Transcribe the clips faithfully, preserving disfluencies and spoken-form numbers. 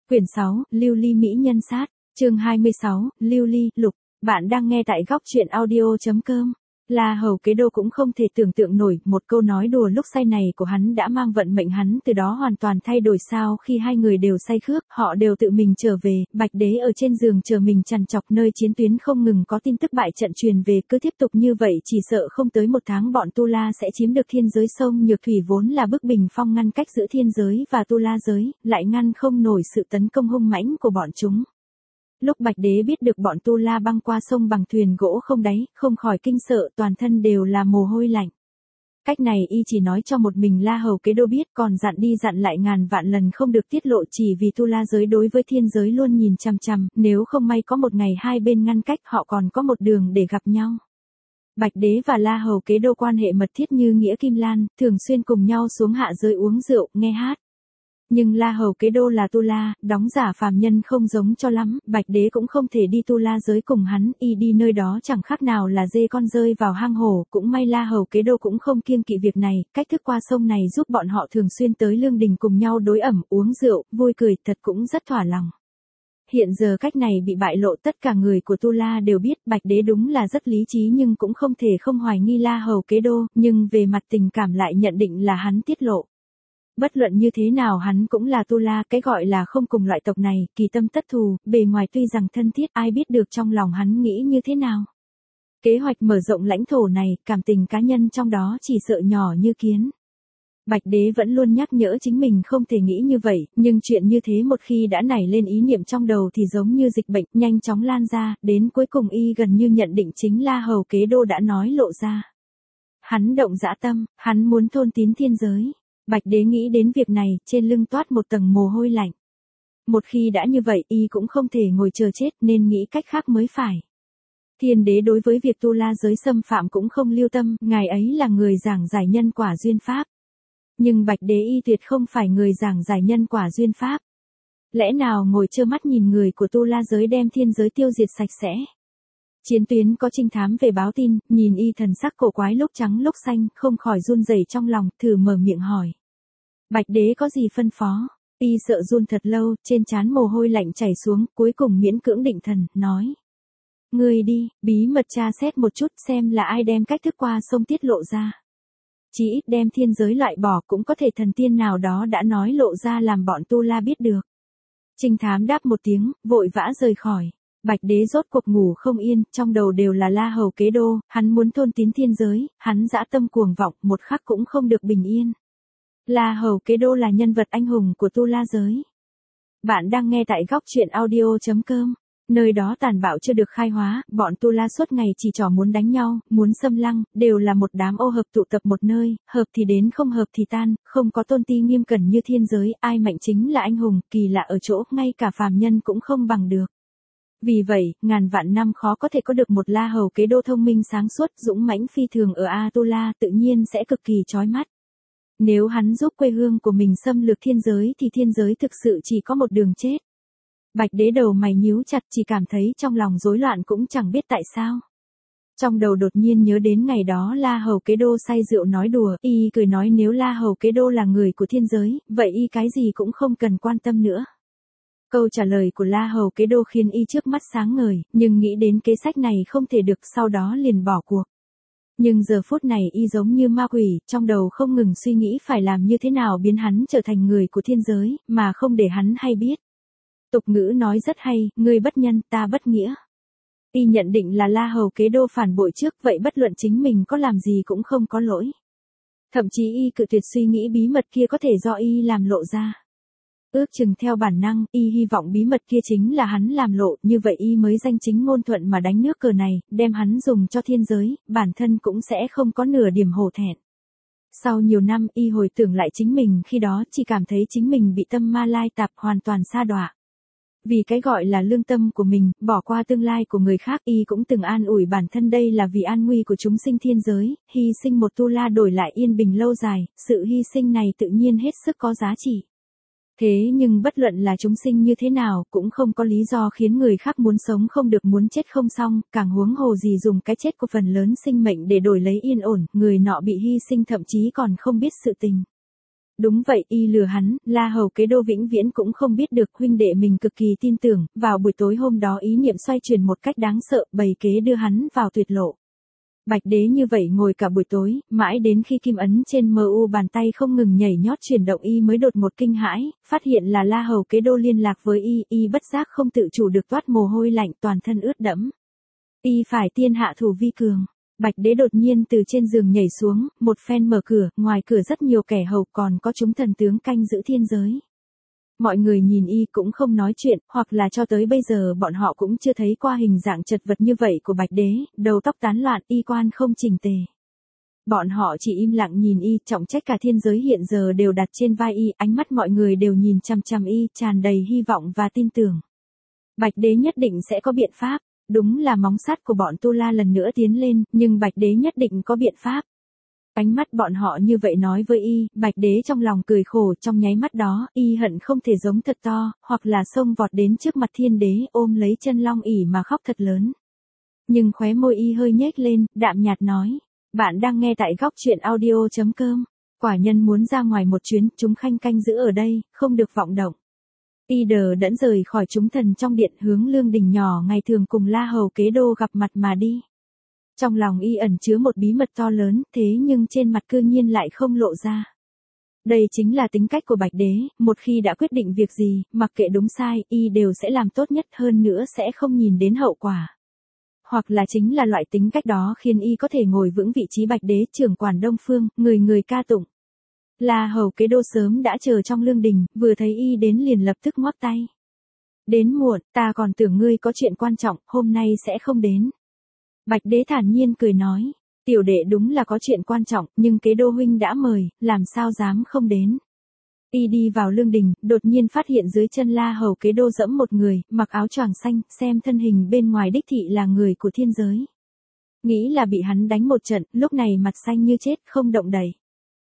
Quyển sáu, Lưu Ly Mỹ Nhân Sát, chương hai mươi sáu, Lưu Ly, Lục. Bạn đang nghe tại góc truyện audio chấm com. La Hầu Kế Đô cũng không thể tưởng tượng nổi, một câu nói đùa lúc say này của hắn đã mang vận mệnh hắn từ đó hoàn toàn thay đổi. Sao khi hai người đều say khước, họ đều tự mình trở về, Bạch Đế ở trên giường chờ mình trằn trọc, nơi chiến tuyến không ngừng có tin tức bại trận truyền về, cứ tiếp tục như vậy chỉ sợ không tới một tháng bọn Tu La sẽ chiếm được thiên giới. Sông Nhược Thủy vốn là bức bình phong ngăn cách giữa thiên giới và Tu La giới, lại ngăn không nổi sự tấn công hung mãnh của bọn chúng. Lúc Bạch Đế biết được bọn Tu La băng qua sông bằng thuyền gỗ không đáy, không khỏi kinh sợ, toàn thân đều là mồ hôi lạnh. Cách này y chỉ nói cho một mình La Hầu Kế Đô biết, còn dặn đi dặn lại ngàn vạn lần không được tiết lộ, chỉ vì Tu La giới đối với thiên giới luôn nhìn chằm chằm, nếu không may có một ngày hai bên ngăn cách, họ còn có một đường để gặp nhau. Bạch Đế và La Hầu Kế Đô quan hệ mật thiết như nghĩa kim lan, thường xuyên cùng nhau xuống hạ giới uống rượu, nghe hát. Nhưng La Hầu Kế Đô là Tu La, đóng giả phàm nhân không giống cho lắm, Bạch Đế cũng không thể đi Tu La giới cùng hắn, y đi nơi đó chẳng khác nào là dê con rơi vào hang hổ, cũng may La Hầu Kế Đô cũng không kiêng kỵ việc này, cách thức qua sông này giúp bọn họ thường xuyên tới lương đình cùng nhau đối ẩm, uống rượu, vui cười, thật cũng rất thỏa lòng. Hiện giờ cách này bị bại lộ, tất cả người của Tu La đều biết, Bạch Đế đúng là rất lý trí nhưng cũng không thể không hoài nghi La Hầu Kế Đô, nhưng về mặt tình cảm lại nhận định là hắn tiết lộ. Bất luận như thế nào hắn cũng là Tu La, cái gọi là không cùng loại tộc này, kỳ tâm tất thù, bề ngoài tuy rằng thân thiết, ai biết được trong lòng hắn nghĩ như thế nào. Kế hoạch mở rộng lãnh thổ này, cảm tình cá nhân trong đó chỉ sợ nhỏ như kiến. Bạch Đế vẫn luôn nhắc nhở chính mình không thể nghĩ như vậy, nhưng chuyện như thế một khi đã nảy lên ý niệm trong đầu thì giống như dịch bệnh, nhanh chóng lan ra, đến cuối cùng y gần như nhận định chính La Hầu Kế Đô đã nói lộ ra. Hắn động dã tâm, hắn muốn thôn tín thiên giới. Bạch Đế nghĩ đến việc này, trên lưng toát một tầng mồ hôi lạnh. Một khi đã như vậy, y cũng không thể ngồi chờ chết, nên nghĩ cách khác mới phải. Thiên Đế đối với việc Tu La giới xâm phạm cũng không lưu tâm, ngài ấy là người giảng giải nhân quả duyên pháp. Nhưng Bạch Đế y tuyệt không phải người giảng giải nhân quả duyên pháp. Lẽ nào ngồi trơ mắt nhìn người của Tu La giới đem thiên giới tiêu diệt sạch sẽ? Chiến tuyến có trinh thám về báo tin, nhìn y thần sắc cổ quái lúc trắng lúc xanh, không khỏi run rẩy trong lòng, thử mở miệng hỏi. Bạch Đế có gì phân phó? Y sợ run thật lâu, trên trán mồ hôi lạnh chảy xuống, cuối cùng miễn cưỡng định thần, nói. Ngươi đi, bí mật tra xét một chút xem là ai đem cách thức qua sông tiết lộ ra. Chỉ ít đem thiên giới loại bỏ, cũng có thể thần tiên nào đó đã nói lộ ra làm bọn Tu La biết được. Trinh thám đáp một tiếng, vội vã rời khỏi. Bạch Đế rốt cuộc ngủ không yên, trong đầu đều là La Hầu Kế Đô, hắn muốn thôn tín thiên giới, hắn dã tâm cuồng vọng, một khắc cũng không được bình yên. La Hầu Kế Đô là nhân vật anh hùng của Tu La giới. Bạn đang nghe tại góc truyện audio chấm com. Nơi đó tàn bạo chưa được khai hóa, bọn Tu La suốt ngày chỉ trò muốn đánh nhau, muốn xâm lăng, đều là một đám ô hợp tụ tập một nơi, hợp thì đến không hợp thì tan, không có tôn ti nghiêm cẩn như thiên giới, ai mạnh chính là anh hùng, kỳ lạ ở chỗ, ngay cả phàm nhân cũng không bằng được. Vì vậy, ngàn vạn năm khó có thể có được một La Hầu Kế Đô thông minh sáng suốt, dũng mãnh phi thường ở A Tu La, tự nhiên sẽ cực kỳ chói mắt. Nếu hắn giúp quê hương của mình xâm lược thiên giới thì thiên giới thực sự chỉ có một đường chết. Bạch Đế đầu mày nhíu chặt, chỉ cảm thấy trong lòng rối loạn cũng chẳng biết tại sao. Trong đầu đột nhiên nhớ đến ngày đó La Hầu Kế Đô say rượu nói đùa, y cười nói nếu La Hầu Kế Đô là người của thiên giới, vậy y cái gì cũng không cần quan tâm nữa. Câu trả lời của La Hầu Kế Đô khiến y trước mắt sáng ngời, nhưng nghĩ đến kế sách này không thể được, sau đó liền bỏ cuộc. Nhưng giờ phút này y giống như ma quỷ, trong đầu không ngừng suy nghĩ phải làm như thế nào biến hắn trở thành người của thiên giới, mà không để hắn hay biết. Tục ngữ nói rất hay, ngươi bất nhân, ta bất nghĩa. Y nhận định là La Hầu Kế Đô phản bội trước, vậy bất luận chính mình có làm gì cũng không có lỗi. Thậm chí y cự tuyệt suy nghĩ bí mật kia có thể do y làm lộ ra. Ước chừng theo bản năng, y hy vọng bí mật kia chính là hắn làm lộ, như vậy y mới danh chính ngôn thuận mà đánh nước cờ này, đem hắn dùng cho thiên giới, bản thân cũng sẽ không có nửa điểm hổ thẹn. Sau nhiều năm, y hồi tưởng lại chính mình khi đó, chỉ cảm thấy chính mình bị tâm ma lai tạp hoàn toàn sa đọa. Vì cái gọi là lương tâm của mình, bỏ qua tương lai của người khác, y cũng từng an ủi bản thân đây là vì an nguy của chúng sinh thiên giới, hy sinh một Tu La đổi lại yên bình lâu dài, sự hy sinh này tự nhiên hết sức có giá trị. Thế nhưng bất luận là chúng sinh như thế nào, cũng không có lý do khiến người khác muốn sống không được muốn chết không xong, càng huống hồ gì dùng cái chết của phần lớn sinh mệnh để đổi lấy yên ổn, người nọ bị hy sinh thậm chí còn không biết sự tình. Đúng vậy, y lừa hắn, La Hầu Kế Đô vĩnh viễn cũng không biết được huynh đệ mình cực kỳ tin tưởng, vào buổi tối hôm đó ý niệm xoay chuyển một cách đáng sợ, bày kế đưa hắn vào tuyệt lộ. Bạch Đế như vậy ngồi cả buổi tối, mãi đến khi kim ấn trên em u bàn tay không ngừng nhảy nhót chuyển động y mới đột một kinh hãi, phát hiện là La Hầu Kế Đô liên lạc với y, y bất giác không tự chủ được toát mồ hôi lạnh toàn thân ướt đẫm. Y phải tiên hạ thủ vi cường. Bạch Đế đột nhiên từ trên giường nhảy xuống, một phen mở cửa, ngoài cửa rất nhiều kẻ hầu còn có chúng thần tướng canh giữ thiên giới. Mọi người nhìn y cũng không nói chuyện, hoặc là cho tới bây giờ bọn họ cũng chưa thấy qua hình dạng chật vật như vậy của Bạch Đế, đầu tóc tán loạn, y quan không chỉnh tề. Bọn họ chỉ im lặng nhìn y, trọng trách cả thiên giới hiện giờ đều đặt trên vai y, ánh mắt mọi người đều nhìn chằm chằm y, tràn đầy hy vọng và tin tưởng. Bạch Đế nhất định sẽ có biện pháp. Đúng là móng sắt của bọn Tu La lần nữa tiến lên, nhưng Bạch Đế nhất định có biện pháp. Ánh mắt bọn họ như vậy nói với y, Bạch Đế trong lòng cười khổ, trong nháy mắt đó, y hận không thể giống thật to, hoặc là xông vọt đến trước mặt thiên đế, ôm lấy chân long ỉ mà khóc thật lớn. Nhưng khóe môi y hơi nhếch lên, đạm nhạt nói, bạn đang nghe tại góc truyện audio chấm com, quả nhân muốn ra ngoài một chuyến, chúng khanh canh giữ ở đây, không được vọng động. Y đờ đẫn rời khỏi chúng thần trong điện hướng lương đình nhỏ ngày thường cùng La Hầu Kế Đô gặp mặt mà đi. Trong lòng y ẩn chứa một bí mật to lớn, thế nhưng trên mặt cư nhiên lại không lộ ra. Đây chính là tính cách của Bạch Đế, một khi đã quyết định việc gì, mặc kệ đúng sai, y đều sẽ làm tốt nhất, hơn nữa sẽ không nhìn đến hậu quả. Hoặc là chính là loại tính cách đó khiến y có thể ngồi vững vị trí Bạch Đế trưởng quản Đông Phương, người người ca tụng. La Hầu Kế Đô sớm đã chờ trong lương đình, vừa thấy y đến liền lập tức ngoắc tay. Đến muộn, ta còn tưởng ngươi có chuyện quan trọng, hôm nay sẽ không đến. Bạch Đế thản nhiên cười nói, tiểu đệ đúng là có chuyện quan trọng, nhưng Kế Đô huynh đã mời, làm sao dám không đến. Y đi vào lương đình, đột nhiên phát hiện dưới chân La Hầu Kế Đô dẫm một người, mặc áo choàng xanh, xem thân hình bên ngoài đích thị là người của thiên giới. Nghĩ là bị hắn đánh một trận, lúc này mặt xanh như chết, không động đậy.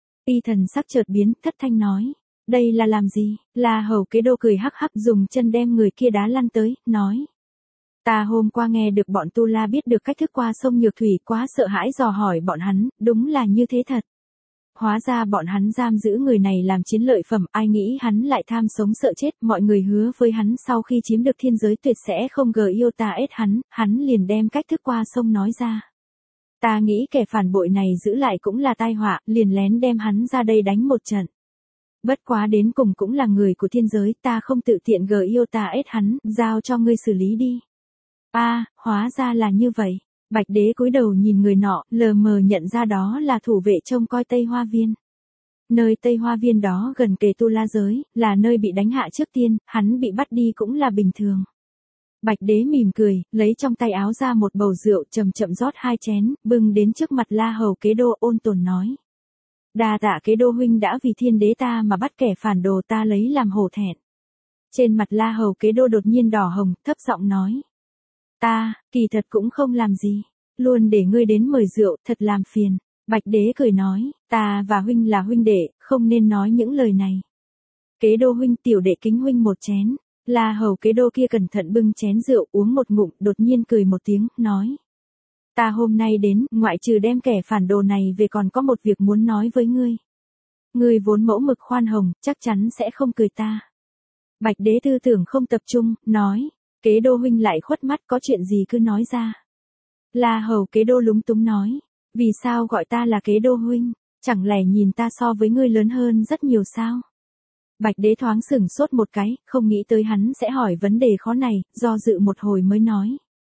Y thần sắc chợt biến, thất thanh nói, đây là làm gì? La Hầu Kế Đô cười hắc hắc dùng chân đem người kia đá lăn tới, nói. Ta hôm qua nghe được bọn Tu La biết được cách thức qua sông Nhược Thủy, quá sợ hãi dò hỏi bọn hắn, đúng là như thế thật. Hóa ra bọn hắn giam giữ người này làm chiến lợi phẩm, ai nghĩ hắn lại tham sống sợ chết, mọi người hứa với hắn sau khi chiếm được thiên giới tuyệt sẽ không gờ yêu ta ết hắn, hắn liền đem cách thức qua sông nói ra. Ta nghĩ kẻ phản bội này giữ lại cũng là tai họa, liền lén đem hắn ra đây đánh một trận. Bất quá đến cùng cũng là người của thiên giới, ta không tự tiện gờ yêu ta ết hắn, giao cho ngươi xử lý đi. A, à, hóa ra là như vậy. Bạch Đế cúi đầu nhìn người nọ, lờ mờ nhận ra đó là thủ vệ trông coi Tây Hoa Viên. Nơi Tây Hoa Viên đó gần kề Tu La giới, là nơi bị đánh hạ trước tiên, hắn bị bắt đi cũng là bình thường. Bạch Đế mỉm cười, lấy trong tay áo ra một bầu rượu, chậm chậm rót hai chén, bưng đến trước mặt La Hầu Kế Đô, ôn tồn nói. Đa tạ Kế Đô huynh đã vì thiên đế ta mà bắt kẻ phản đồ, ta lấy làm hổ thẹn. Trên mặt La Hầu Kế Đô đột nhiên đỏ hồng, thấp giọng nói. Ta, kỳ thật cũng không làm gì, luôn để ngươi đến mời rượu, thật làm phiền. Bạch Đế cười nói, ta và huynh là huynh đệ, không nên nói những lời này. Kế Đô huynh, tiểu đệ kính huynh một chén. La Hầu Kế Đô kia cẩn thận bưng chén rượu uống một ngụm, đột nhiên cười một tiếng, nói. Ta hôm nay đến, ngoại trừ đem kẻ phản đồ này về còn có một việc muốn nói với ngươi. Ngươi vốn mẫu mực khoan hồng, chắc chắn sẽ không cười ta. Bạch Đế tư tưởng không tập trung, nói. Kế Đô huynh lại khuất mắt, có chuyện gì cứ nói ra. La Hầu Kế Đô lúng túng nói. Vì sao gọi ta là Kế Đô huynh, chẳng lẽ nhìn ta so với ngươi lớn hơn rất nhiều sao? Bạch Đế thoáng sửng sốt một cái, không nghĩ tới hắn sẽ hỏi vấn đề khó này, do dự một hồi mới nói.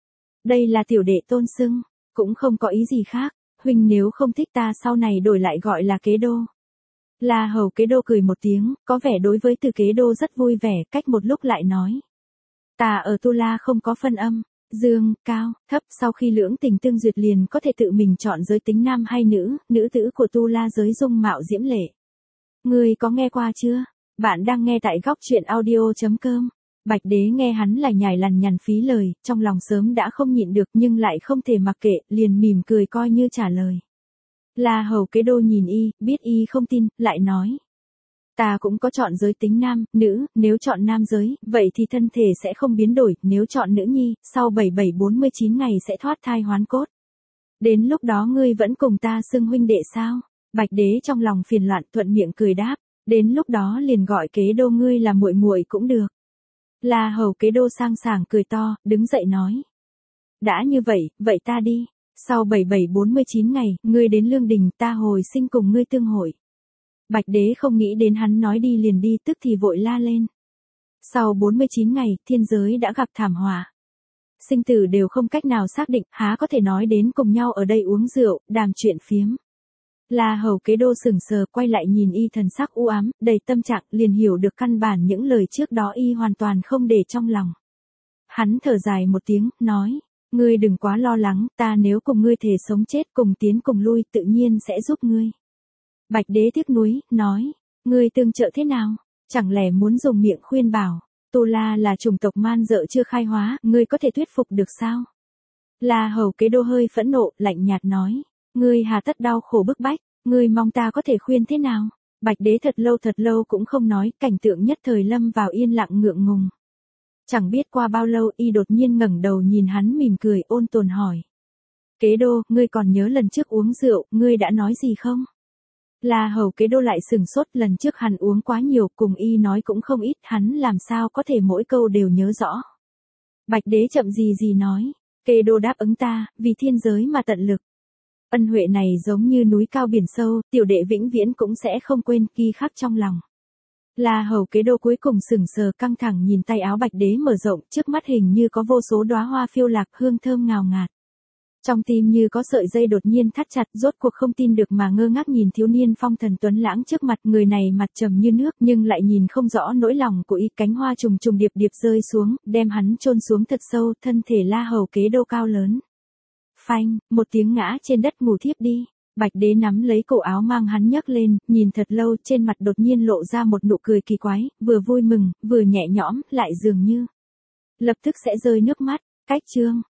Đây là tiểu đệ tôn xưng, cũng không có ý gì khác, huynh nếu không thích ta sau này đổi lại gọi là Kế Đô. La Hầu Kế Đô cười một tiếng, có vẻ đối với từ Kế Đô rất vui vẻ, cách một lúc lại nói. Ta ở Tu La không có phân âm, dương, cao, thấp, sau khi lưỡng tình tương duyệt liền có thể tự mình chọn giới tính nam hay nữ, nữ tử của Tu La giới dung mạo diễm lệ. Ngươi có nghe qua chưa? Bạn đang nghe tại góc truyện audio chấm com. Bạch Đế nghe hắn lải nhải lằn nhằn phí lời, trong lòng sớm đã không nhịn được nhưng lại không thể mặc kệ, liền mỉm cười coi như trả lời. La Hầu Kế Đô nhìn y, biết y không tin, lại nói. Ta cũng có chọn giới tính nam, nữ, nếu chọn nam giới, vậy thì thân thể sẽ không biến đổi, nếu chọn nữ nhi, sau bảy bảy bốn mươi chín ngày sẽ thoát thai hoán cốt. Đến lúc đó ngươi vẫn cùng ta xưng huynh đệ sao? Bạch Đế trong lòng phiền loạn thuận miệng cười đáp. Đến lúc đó liền gọi kế đô ngươi là muội muội cũng được. La Hầu kế đô sang sảng cười to, đứng dậy nói. Đã như vậy, vậy ta đi. Sau bảy bảy bốn mươi chín ngày, ngươi đến Lương Đình, ta hồi sinh cùng ngươi tương hội. Bạch đế không nghĩ đến hắn nói đi liền đi, tức thì vội la lên. Sau bốn mươi chín ngày, thiên giới đã gặp thảm họa. Sinh tử đều không cách nào xác định, há có thể nói đến cùng nhau ở đây uống rượu, đàm chuyện phiếm. La Hầu kế đô sững sờ quay lại nhìn y thần sắc u ám, đầy tâm trạng, liền hiểu được căn bản những lời trước đó y hoàn toàn không để trong lòng. Hắn thở dài một tiếng, nói, ngươi đừng quá lo lắng, ta nếu cùng ngươi thề sống chết cùng tiến cùng lui tự nhiên sẽ giúp ngươi. Bạch đế tiếc nuối, nói, ngươi tương trợ thế nào, chẳng lẽ muốn dùng miệng khuyên bảo, Tu La là chủng tộc man dợ chưa khai hóa, ngươi có thể thuyết phục được sao? La Hầu kế đô hơi phẫn nộ, lạnh nhạt nói, ngươi hà tất đau khổ bức bách, ngươi mong ta có thể khuyên thế nào? Bạch đế thật lâu thật lâu cũng không nói, cảnh tượng nhất thời lâm vào yên lặng ngượng ngùng. Chẳng biết qua bao lâu y đột nhiên ngẩng đầu nhìn hắn mỉm cười ôn tồn hỏi. Kế đô, ngươi còn nhớ lần trước uống rượu, ngươi đã nói gì không? La Hầu kế đô lại sừng sốt, lần trước hắn uống quá nhiều, cùng y nói cũng không ít, hắn làm sao có thể mỗi câu đều nhớ rõ. Bạch đế chậm gì gì nói, kế đô đáp ứng ta, vì thiên giới mà tận lực. Ân huệ này giống như núi cao biển sâu, tiểu đệ vĩnh viễn cũng sẽ không quên, ghi khắc trong lòng. La Hầu kế đô cuối cùng sững sờ căng thẳng nhìn tay áo Bạch đế mở rộng, trước mắt hình như có vô số đóa hoa phiêu lạc, hương thơm ngào ngạt. Trong tim như có sợi dây đột nhiên thắt chặt, rốt cuộc không tin được mà ngơ ngác nhìn thiếu niên phong thần tuấn lãng trước mặt, người này mặt trầm như nước nhưng lại nhìn không rõ nỗi lòng của y, cánh hoa trùng trùng điệp điệp rơi xuống, đem hắn chôn xuống thật sâu, thân thể La Hầu kế đô cao lớn. Phanh, một tiếng ngã trên đất ngủ thiếp đi. Bạch đế nắm lấy cổ áo mang hắn nhấc lên, nhìn thật lâu, trên mặt đột nhiên lộ ra một nụ cười kỳ quái, vừa vui mừng, vừa nhẹ nhõm, lại dường như lập tức sẽ rơi nước mắt. Cách chương